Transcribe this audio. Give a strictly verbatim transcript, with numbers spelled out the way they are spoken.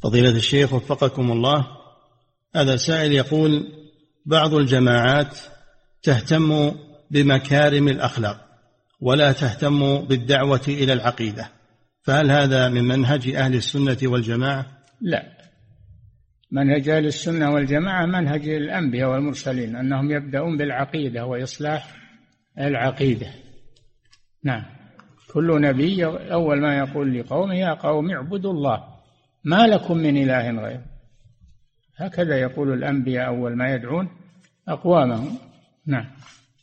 فضيلة الشيخ وفقكم الله، هذا سائل يقول: بعض الجماعات تهتم بمكارم الأخلاق ولا تهتم بالدعوة إلى العقيدة، فهل هذا من منهج أهل السنة والجماعة؟ لا، منهج أهل السنة والجماعة منهج الأنبياء والمرسلين، أنهم يبدأون بالعقيدة وإصلاح العقيدة. نعم، كل نبي أول ما يقول لقومه: يا قوم اعبدوا الله ما لكم من إله غيره. هكذا يقول الأنبياء أول ما يدعون أقوامهم. نعم.